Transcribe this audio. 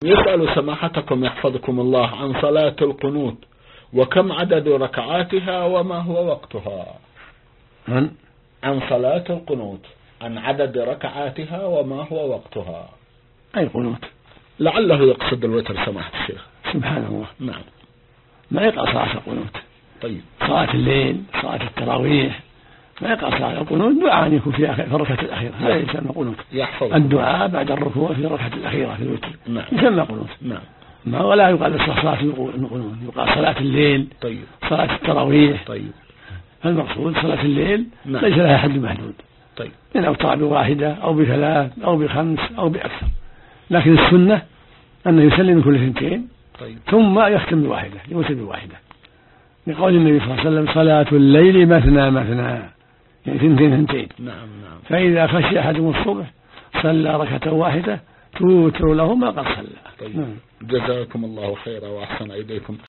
يسأل سماحتكم يحفظكم الله عن صلاة القنوت، وكم عدد ركعاتها وما هو وقتها؟ عن صلاة القنوت، عن عدد ركعاتها وما هو وقتها. أي قنوت؟ لعله يقصد الوتر سماحة الشيخ. سبحان الله. نعم. ما يقع صلاة القنوت. طيب. صلاة الليل، صلاة التراويح، ما يقع صلاة القنوت. دعاء يكون في الركعة الأخيرة، هذا يسمى قنوت. الدعاء بعد الركوع في الركعة الأخيرة في الوتر. نعم. يسمى قنوت. نعم. ما ولا يقال صلاة القنوت، يقال صلاة الليل. طيب. صلاة التراويح. طيب. المقصود صلاة الليل. نعم. ليس لها حد محدود. طيب. إن أوتر بواحدة أو بثلاث أو بخمس أو بأكثر، لكن السنة أنه يسلم كل 2. طيب. ثم يختم بواحدة، يوتر بواحدة، لقول النبي صلى الله عليه وسلم: صلاة الليل مثنى مثنى، يعني 2. نعم نعم. فإذا خشي أحدهم الصبح صلى ركعة واحدة توتر له ما قد صلى. طيب. جزاكم الله خيرا وأحسن إليكم.